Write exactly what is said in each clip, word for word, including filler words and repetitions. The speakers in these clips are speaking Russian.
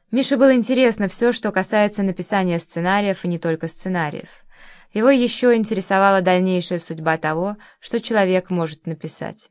Мише было интересно все, что касается написания сценариев, и не только сценариев. Его еще интересовала дальнейшая судьба того, что человек может написать.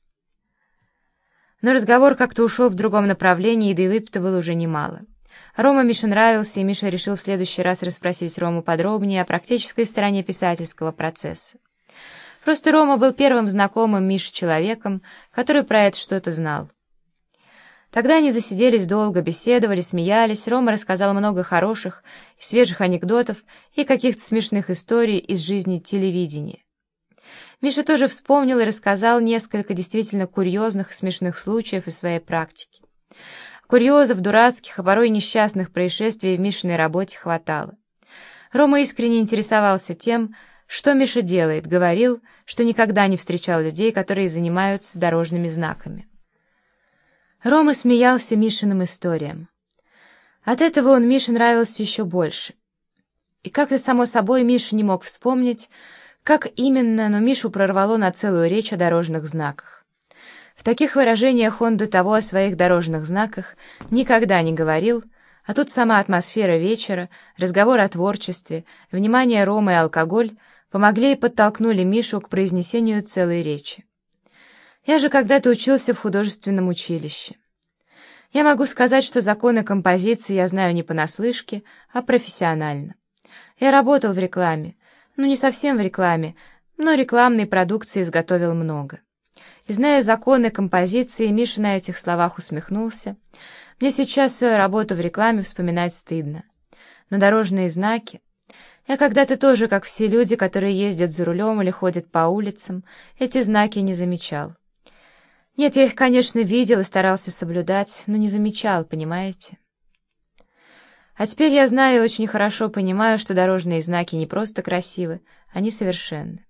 Но разговор как-то ушел в другом направлении, и да и выпито было уже немало. Рома Мише нравился, и Миша решил в следующий раз расспросить Рому подробнее о практической стороне писательского процесса. Просто Рома был первым знакомым Мише человеком, который про это что-то знал. Тогда они засиделись долго, беседовали, смеялись. Рома рассказал много хороших и свежих анекдотов и каких-то смешных историй из жизни телевидения. Миша тоже вспомнил и рассказал несколько действительно курьезных и смешных случаев из своей практики. Курьезов, дурацких, а порой несчастных происшествий в Мишиной работе хватало. Рома искренне интересовался тем, что Миша делает, говорил, что никогда не встречал людей, которые занимаются дорожными знаками. Рома смеялся Мишиным историям. От этого он Мише нравился еще больше. И как-то само собой Миша не мог вспомнить, как именно, но Мишу прорвало на целую речь о дорожных знаках. В таких выражениях он до того о своих дорожных знаках никогда не говорил, а тут сама атмосфера вечера, разговор о творчестве, внимание Ромы и алкоголь помогли и подтолкнули Мишу к произнесению целой речи. Я же когда-то учился в художественном училище. Я могу сказать, что законы композиции я знаю не понаслышке, а профессионально. Я работал в рекламе, ну не совсем в рекламе, но рекламной продукции изготовил много. И зная законы композиции, Миша на этих словах усмехнулся. Мне сейчас свою работу в рекламе вспоминать стыдно. Но дорожные знаки... Я когда-то тоже, как все люди, которые ездят за рулем или ходят по улицам, эти знаки не замечал. Нет, я их, конечно, видел и старался соблюдать, но не замечал, понимаете? А теперь я знаю и очень хорошо понимаю, что дорожные знаки не просто красивы, они совершенны.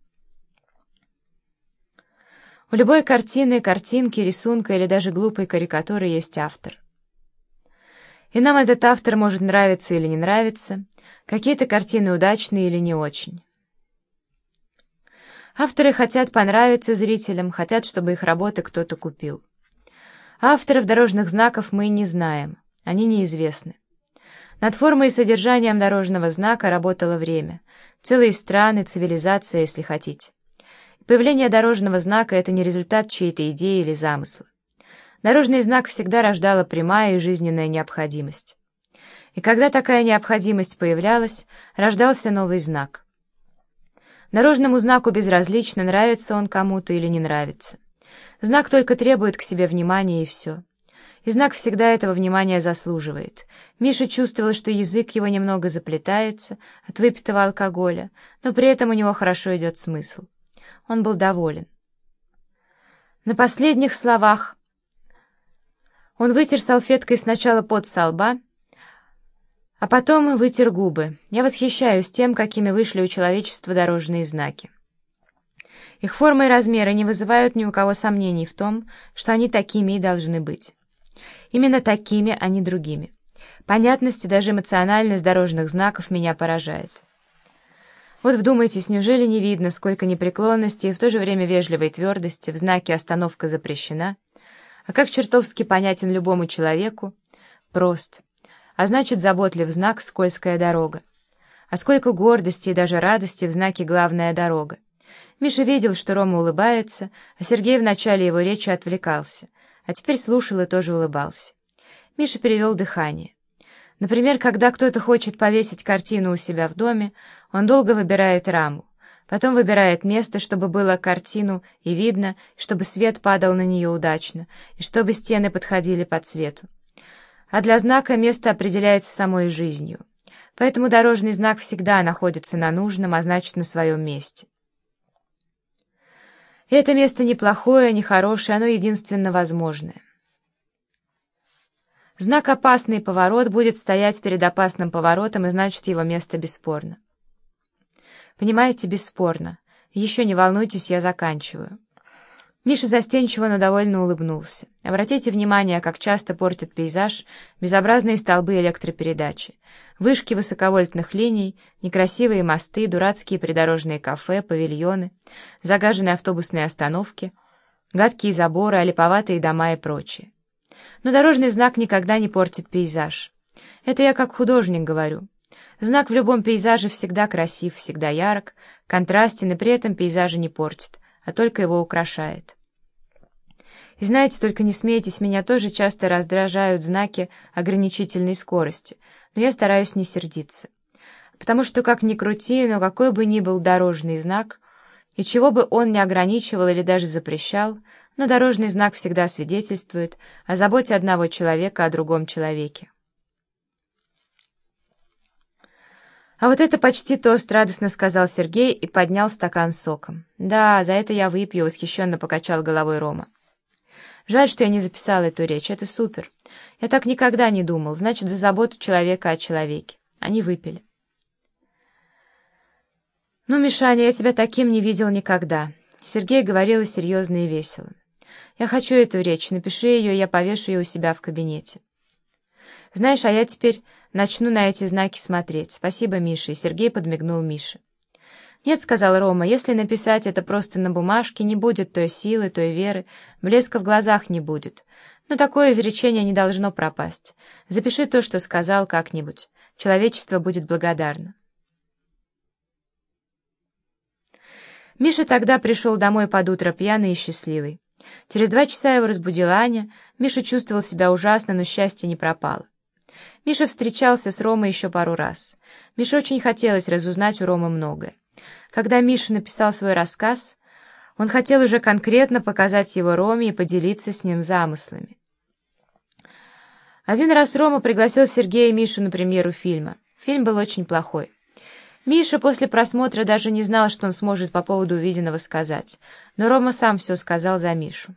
У любой картины, картинки, рисунка или даже глупой карикатуры есть автор. И нам этот автор может нравиться или не нравиться, какие-то картины удачные или не очень. Авторы хотят понравиться зрителям, хотят, чтобы их работы кто-то купил. Авторов дорожных знаков мы не знаем, они неизвестны. Над формой и содержанием дорожного знака работало время, целые страны, цивилизация, если хотите. Появление дорожного знака — это не результат чьей-то идеи или замысла. Дорожный знак всегда рождала прямая и жизненная необходимость. И когда такая необходимость появлялась, рождался новый знак. Дорожному знаку безразлично, нравится он кому-то или не нравится. Знак только требует к себе внимания, и все. И знак всегда этого внимания заслуживает. Миша чувствовал, что язык его немного заплетается от выпитого алкоголя, но при этом у него хорошо идет смысл. Он был доволен. На последних словах он вытер салфеткой сначала пот со лба, а потом вытер губы. Я восхищаюсь тем, какими вышли у человечества дорожные знаки. Их форма и размеры не вызывают ни у кого сомнений в том, что они такими и должны быть. Именно такими, а не другими. Понятность и даже эмоциональность дорожных знаков меня поражает. Вот вдумайтесь, неужели не видно, сколько непреклонности и в то же время вежливой твердости в знаке «Остановка запрещена», а как чертовски понятен любому человеку? Прост. А значит, заботлив знак «Скользкая дорога». А сколько гордости и даже радости в знаке «Главная дорога». Миша видел, что Рома улыбается, а Сергей в начале его речи отвлекался, а теперь слушал и тоже улыбался. Миша перевел дыхание. Например, когда кто-то хочет повесить картину у себя в доме, он долго выбирает раму, потом выбирает место, чтобы было картину и видно, чтобы свет падал на нее удачно, и чтобы стены подходили по цвету. А для знака место определяется самой жизнью. Поэтому дорожный знак всегда находится на нужном, а значит, на своем месте. И это место не плохое, не хорошее, оно единственно возможное. Знак «Опасный поворот» будет стоять перед опасным поворотом, и значит, его место бесспорно. Понимаете, бесспорно. Еще не волнуйтесь, я заканчиваю. Миша застенчиво, но довольно улыбнулся. Обратите внимание, как часто портят пейзаж безобразные столбы электропередачи, вышки высоковольтных линий, некрасивые мосты, дурацкие придорожные кафе, павильоны, загаженные автобусные остановки, гадкие заборы, олиповатые дома и прочее. Но дорожный знак никогда не портит пейзаж. Это я как художник говорю. Знак в любом пейзаже всегда красив, всегда ярок, контрастен и при этом пейзажа не портит, а только его украшает. И знаете, только не смейтесь, меня тоже часто раздражают знаки ограничительной скорости, но я стараюсь не сердиться. Потому что, как ни крути, но какой бы ни был дорожный знак, и чего бы он ни ограничивал или даже запрещал, но дорожный знак всегда свидетельствует о заботе одного человека о другом человеке. «А вот это почти тост», — радостно сказал Сергей и поднял стакан с соком. «Да, за это я выпью», — восхищенно покачал головой Рома. «Жаль, что я не записала эту речь, это супер. Я так никогда не думал, значит, за заботу человека о человеке». Они выпили. «Ну, Мишаня, я тебя таким не видел никогда». Сергей говорил серьезно и весело. «Я хочу эту речь, напиши ее, я повешу ее у себя в кабинете. Знаешь, а я теперь начну на эти знаки смотреть. Спасибо, Миша». И Сергей подмигнул Мише. «Нет», — сказал Рома, — «если написать это просто на бумажке, не будет той силы, той веры, блеска в глазах не будет. Но такое изречение не должно пропасть. Запиши то, что сказал, как-нибудь. Человечество будет благодарно». Миша тогда пришел домой под утро пьяный и счастливый. Через два часа его разбудила Аня. Миша чувствовал себя ужасно, но счастье не пропало. Миша встречался с Ромой еще пару раз. Мише очень хотелось разузнать у Ромы многое. Когда Миша написал свой рассказ, он хотел уже конкретно показать его Роме и поделиться с ним замыслами. Один раз Рома пригласил Сергея и Мишу на премьеру фильма. Фильм был очень плохой. Миша после просмотра даже не знал, что он сможет по поводу увиденного сказать, но Рома сам все сказал за Мишу.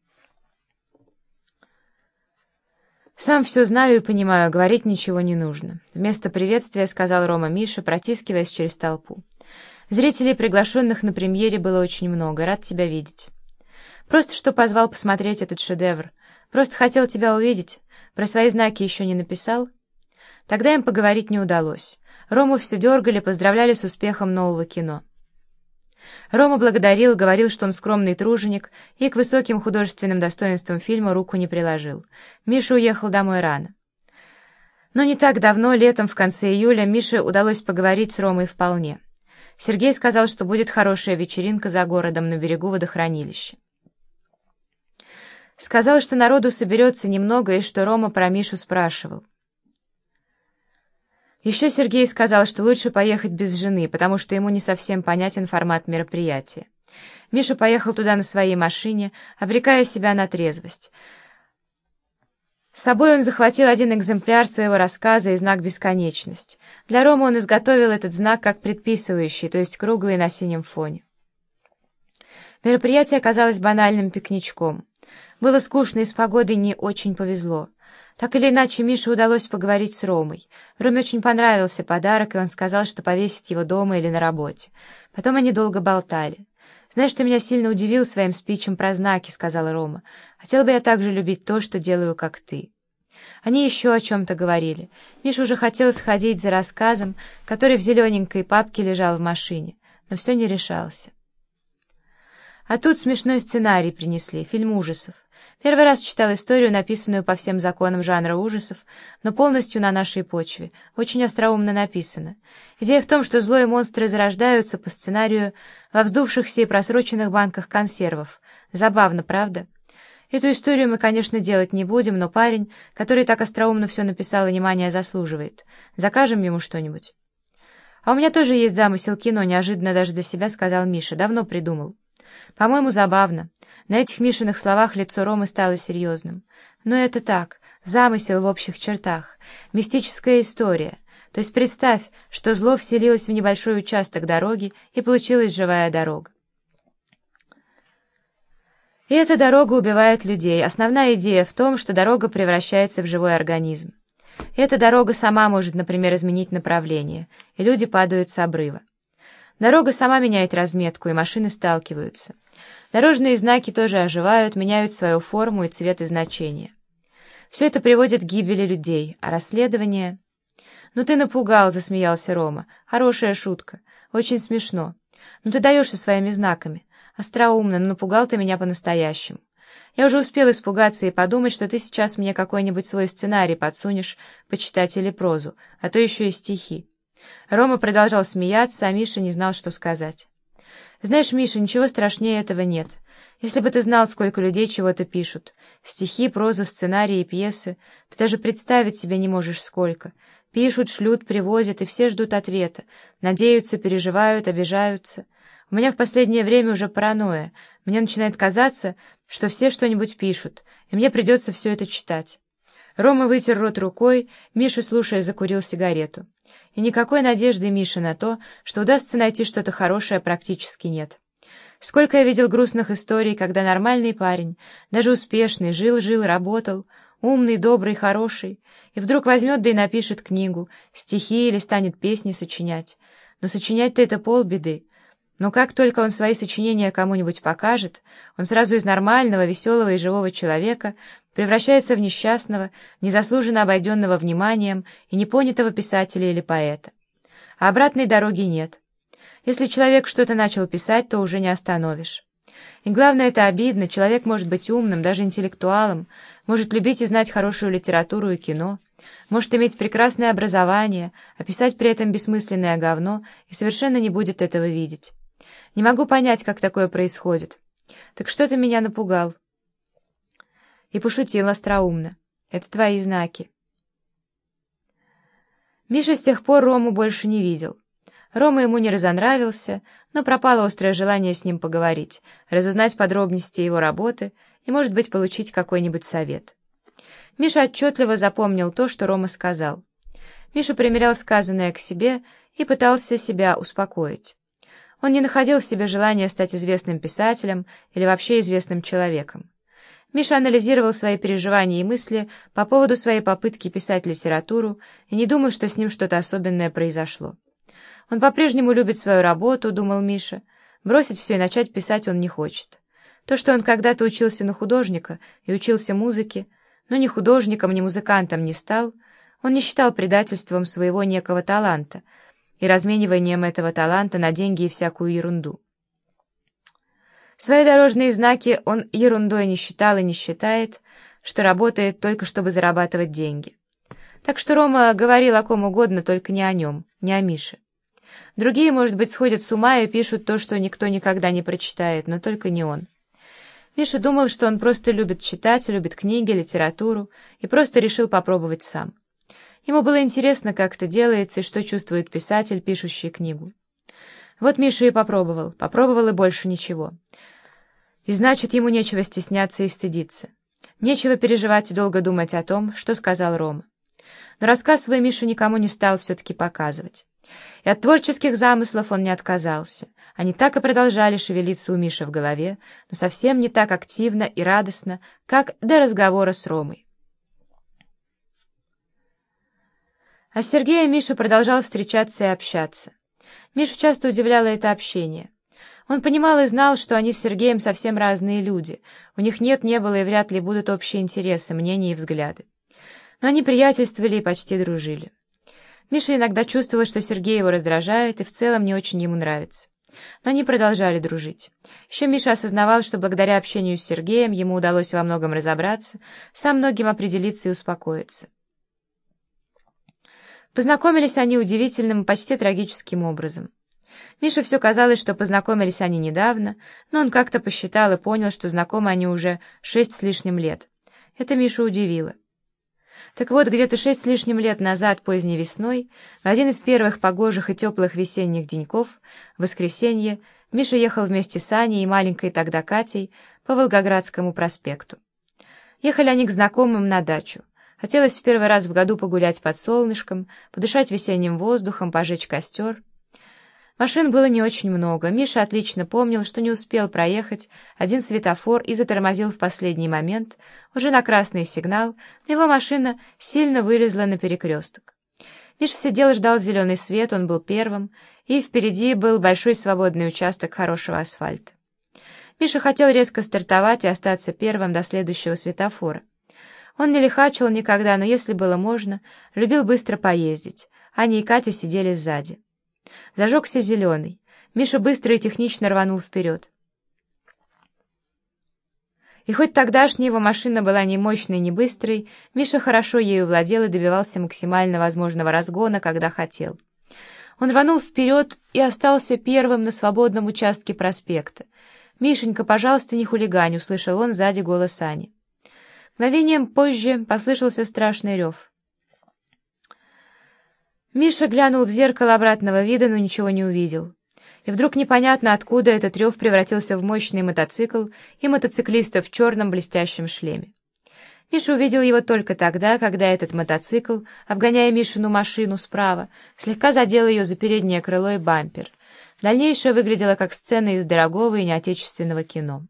«Сам все знаю и понимаю, говорить ничего не нужно», — вместо приветствия сказал Рома Мише, протискиваясь через толпу. «Зрителей, приглашенных на премьере, было очень много, рад тебя видеть. Просто что позвал посмотреть этот шедевр. Просто хотел тебя увидеть. Про свои знаки еще не написал?» Тогда им поговорить не удалось. Рому все дергали, поздравляли с успехом нового кино. Рома благодарил, говорил, что он скромный труженик и к высоким художественным достоинствам фильма руку не приложил. Миша уехал домой рано. Но не так давно, летом, в конце июля, Мише удалось поговорить с Ромой вполне. Сергей сказал, что будет хорошая вечеринка за городом на берегу водохранилища. Сказал, что народу соберется немного и что Рома про Мишу спрашивал. Еще Сергей сказал, что лучше поехать без жены, потому что ему не совсем понятен формат мероприятия. Миша поехал туда на своей машине, обрекая себя на трезвость. С собой он захватил один экземпляр своего рассказа и знак «Бесконечность». Для Ромы он изготовил этот знак как предписывающий, то есть круглый на синем фоне. Мероприятие оказалось банальным пикничком. Было скучно и с погодой не очень повезло. Так или иначе, Мише удалось поговорить с Ромой. Роме очень понравился подарок, и он сказал, что повесит его дома или на работе. Потом они долго болтали. «Знаешь, ты меня сильно удивил своим спичем про знаки», — сказал Рома. «Хотел бы я также любить то, что делаю, как ты». Они еще о чем-то говорили. Миша уже хотел сходить за рассказом, который в зелененькой папке лежал в машине, но все не решался. А тут смешной сценарий принесли, фильм ужасов. Первый раз читал историю, написанную по всем законам жанра ужасов, но полностью на нашей почве. Очень остроумно написано. Идея в том, что злые монстры зарождаются по сценарию во вздувшихся и просроченных банках консервов. Забавно, правда? Эту историю мы, конечно, делать не будем, но парень, который так остроумно все написал, внимания заслуживает. Закажем ему что-нибудь. «А у меня тоже есть замысел кино», — неожиданно даже для себя сказал Миша. «Давно придумал». «По-моему, забавно». На этих Мишиных словах лицо Ромы стало серьезным. «Но это так, замысел в общих чертах, мистическая история. То есть представь, что зло вселилось в небольшой участок дороги, и получилась живая дорога. И эта дорога убивает людей. Основная идея в том, что дорога превращается в живой организм. И эта дорога сама может, например, изменить направление, и люди падают с обрыва. Дорога сама меняет разметку, и машины сталкиваются. Дорожные знаки тоже оживают, меняют свою форму и цвет и значение. Все это приводит к гибели людей, а расследование... «Ну ты напугал», — засмеялся Рома. «Хорошая шутка. Очень смешно. Ну ты даешь со своими знаками. Остроумно, но напугал ты меня по-настоящему. Я уже успел испугаться и подумать, что ты сейчас мне какой-нибудь свой сценарий подсунешь, почитать или прозу, а то еще и стихи». Рома продолжал смеяться, а Миша не знал, что сказать. «Знаешь, Миша, ничего страшнее этого нет. Если бы ты знал, сколько людей чего-то пишут. Стихи, прозу, сценарии и пьесы. Ты даже представить себе не можешь сколько. Пишут, шлют, привозят, и все ждут ответа. Надеются, переживают, обижаются. У меня в последнее время уже паранойя. Мне начинает казаться, что все что-нибудь пишут, и мне придется все это читать». Рома вытер рот рукой, Миша, слушая, закурил сигарету. И никакой надежды Миши на то, что удастся найти что-то хорошее, практически нет. Сколько я видел грустных историй, когда нормальный парень, даже успешный, жил-жил, работал, умный, добрый, хороший, и вдруг возьмет да и напишет книгу, стихи или станет песни сочинять. Но сочинять-то это полбеды. Но как только он свои сочинения кому-нибудь покажет, он сразу из нормального, веселого и живого человека превращается в несчастного, незаслуженно обойденного вниманием и непонятого писателя или поэта. А обратной дороги нет. Если человек что-то начал писать, то уже не остановишь. И главное, это обидно, человек может быть умным, даже интеллектуалом, может любить и знать хорошую литературу и кино, может иметь прекрасное образование, а писать при этом бессмысленное говно и совершенно не будет этого видеть. Не могу понять, как такое происходит. Так что ты меня напугал?» И пошутил остроумно. «Это твои знаки». Миша с тех пор Рому больше не видел. Рома ему не разонравился, но пропало острое желание с ним поговорить, разузнать подробности его работы и, может быть, получить какой-нибудь совет. Миша отчетливо запомнил то, что Рома сказал. Миша примерял сказанное к себе и пытался себя успокоить. Он не находил в себе желания стать известным писателем или вообще известным человеком. Миша анализировал свои переживания и мысли по поводу своей попытки писать литературу и не думал, что с ним что-то особенное произошло. Он по-прежнему любит свою работу, думал Миша. Бросить все и начать писать он не хочет. То, что он когда-то учился на художника и учился музыке, но ни художником, ни музыкантом не стал, он не считал предательством своего некого таланта и размениванием этого таланта на деньги и всякую ерунду. Свои дорожные знаки он ерундой не считал и не считает, что работает только чтобы зарабатывать деньги. Так что Рома говорил о ком угодно, только не о нем, не о Мише. Другие, может быть, сходят с ума и пишут то, что никто никогда не прочитает, но только не он. Миша думал, что он просто любит читать, любит книги, литературу, и просто решил попробовать сам. Ему было интересно, как это делается и что чувствует писатель, пишущий книгу. Вот Миша и попробовал, попробовал и больше ничего. И значит, ему нечего стесняться и стыдиться. Нечего переживать и долго думать о том, что сказал Рома. Но рассказ свой Миша никому не стал все-таки показывать. И от творческих замыслов он не отказался. Они так и продолжали шевелиться у Миши в голове, но совсем не так активно и радостно, как до разговора с Ромой. А с Сергеем Миша продолжал встречаться и общаться. Мишу часто удивляло это общение. Он понимал и знал, что они с Сергеем совсем разные люди, у них нет, не было и вряд ли будут общие интересы, мнения и взгляды. Но они приятельствовали и почти дружили. Миша иногда чувствовал, что Сергей его раздражает и в целом не очень ему нравится. Но они продолжали дружить. Еще Миша осознавал, что благодаря общению с Сергеем ему удалось во многом разобраться, со многим определиться и успокоиться. Познакомились они удивительным, почти трагическим образом. Мише все казалось, что познакомились они недавно, но он как-то посчитал и понял, что знакомы они уже шесть с лишним лет. Это Мишу удивило. Так вот, где-то шесть с лишним лет назад, поздней весной, в один из первых погожих и теплых весенних деньков, в воскресенье, Миша ехал вместе с Аней и маленькой тогда Катей по Волгоградскому проспекту. Ехали они к знакомым на дачу. Хотелось в первый раз в году погулять под солнышком, подышать весенним воздухом, пожечь костер. Машин было не очень много. Миша отлично помнил, что не успел проехать один светофор и затормозил в последний момент, уже на красный сигнал, но его машина сильно вылезла на перекресток. Миша сидел и ждал зеленый свет, он был первым, и впереди был большой свободный участок хорошего асфальта. Миша хотел резко стартовать и остаться первым до следующего светофора. Он не лихачил никогда, но если было можно, любил быстро поездить. Аня и Катя сидели сзади. Зажегся зеленый. Миша быстро и технично рванул вперед. И хоть тогдашняя его машина была ни мощной, ни быстрой, Миша хорошо ею владел и добивался максимально возможного разгона, когда хотел. Он рванул вперед и остался первым на свободном участке проспекта. «Мишенька, пожалуйста, не хулигань», — услышал он сзади голос Ани. Мгновением позже послышался страшный рев. Миша глянул в зеркало обратного вида, но ничего не увидел. И вдруг непонятно откуда этот рев превратился в мощный мотоцикл и мотоциклиста в черном блестящем шлеме. Миша увидел его только тогда, когда этот мотоцикл, обгоняя Мишину машину справа, слегка задел ее за переднее крыло и бампер. Дальнейшее выглядело как сцена из дорогого и неотечественного кино.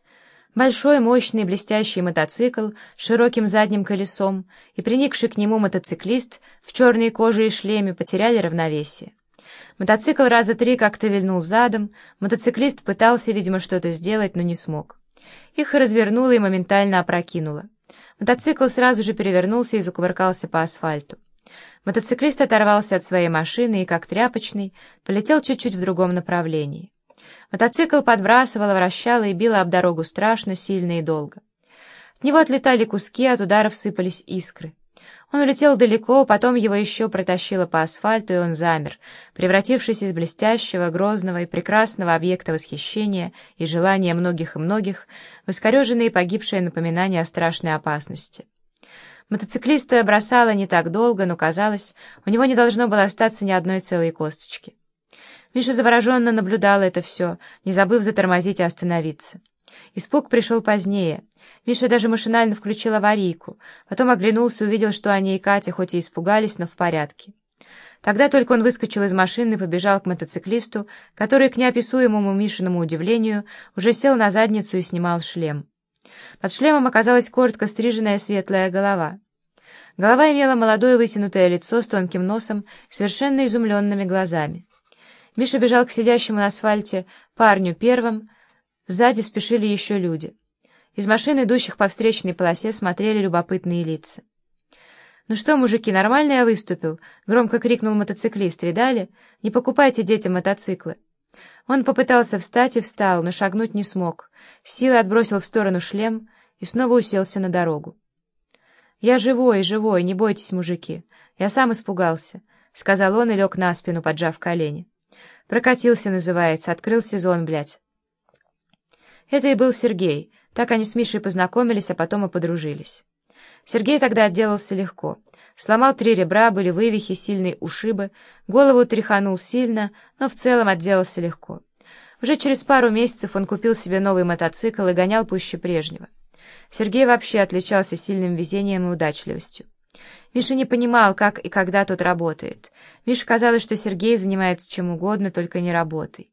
Большой, мощный, блестящий мотоцикл с широким задним колесом и приникший к нему мотоциклист в черной коже и шлеме потеряли равновесие. Мотоцикл раза три как-то вильнул задом, мотоциклист пытался, видимо, что-то сделать, но не смог. Их развернуло и моментально опрокинуло. Мотоцикл сразу же перевернулся и закувыркался по асфальту. Мотоциклист оторвался от своей машины и, как тряпочный, полетел чуть-чуть в другом направлении. Мотоцикл подбрасывало, вращало и било об дорогу страшно, сильно и долго. От него отлетали куски, от ударов сыпались искры. Он улетел далеко, потом его еще протащило по асфальту, и он замер, превратившись из блестящего, грозного и прекрасного объекта восхищения и желания многих и многих в искореженное и погибшее напоминание о страшной опасности. Мотоциклиста бросало не так долго, но, казалось, у него не должно было остаться ни одной целой косточки. Миша завороженно наблюдал это все, не забыв затормозить и остановиться. Испуг пришел позднее. Миша даже машинально включил аварийку, потом оглянулся и увидел, что Аня и Катя хоть и испугались, но в порядке. Тогда только он выскочил из машины и побежал к мотоциклисту, который, к неописуемому Мишиному удивлению, уже сел на задницу и снимал шлем. Под шлемом оказалась коротко стриженная светлая голова. Голова имела молодое вытянутое лицо с тонким носом и совершенно изумленными глазами. Миша бежал к сидящему на асфальте парню первым, сзади спешили еще люди. Из машин, идущих по встречной полосе, смотрели любопытные лица. «Ну что, мужики, нормально я выступил?» — громко крикнул мотоциклист. «Видали? Не покупайте детям мотоциклы». Он попытался встать и встал, но шагнуть не смог. С силой отбросил в сторону шлем и снова уселся на дорогу. «Я живой, живой, не бойтесь, мужики. Я сам испугался», — сказал он и лег на спину, поджав колени. «Прокатился, называется, открыл сезон, блядь». Это и был Сергей. Так они с Мишей познакомились, а потом и подружились. Сергей тогда отделался легко. Сломал три ребра, были вывихи, сильные ушибы, голову тряханул сильно, но в целом отделался легко. Уже через пару месяцев он купил себе новый мотоцикл и гонял пуще прежнего. Сергей вообще отличался сильным везением и удачливостью. Миша не понимал, как и когда тот работает. Мише казалось, что Сергей занимается чем угодно, только не работой.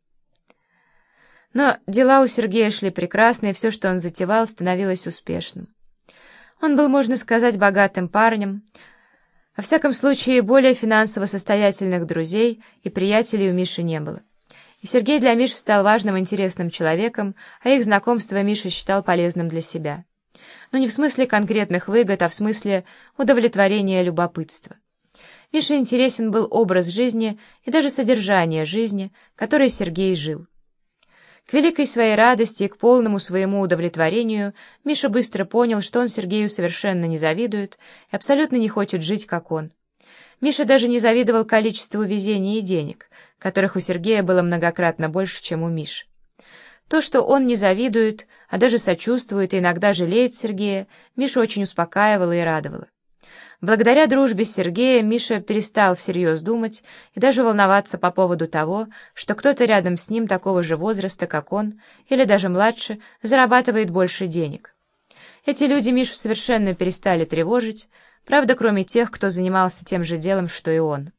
Но дела у Сергея шли прекрасно, и все, что он затевал, становилось успешным. Он был, можно сказать, богатым парнем. Во всяком случае, более финансово состоятельных друзей и приятелей у Миши не было. И Сергей для Миши стал важным, интересным человеком, а их знакомство Миша считал полезным для себя. Но не в смысле конкретных выгод, а в смысле удовлетворения любопытства. Мише интересен был образ жизни и даже содержание жизни, которой Сергей жил. К великой своей радости и к полному своему удовлетворению Миша быстро понял, что он Сергею совершенно не завидует и абсолютно не хочет жить, как он. Миша даже не завидовал количеству везения и денег, которых у Сергея было многократно больше, чем у Миши. То, что он не завидует, а даже сочувствует и иногда жалеет Сергея, Мишу очень успокаивало и радовало. Благодаря дружбе с Сергеем Миша перестал всерьез думать и даже волноваться по поводу того, что кто-то рядом с ним такого же возраста, как он, или даже младше, зарабатывает больше денег. Эти люди Мишу совершенно перестали тревожить, правда, кроме тех, кто занимался тем же делом, что и он.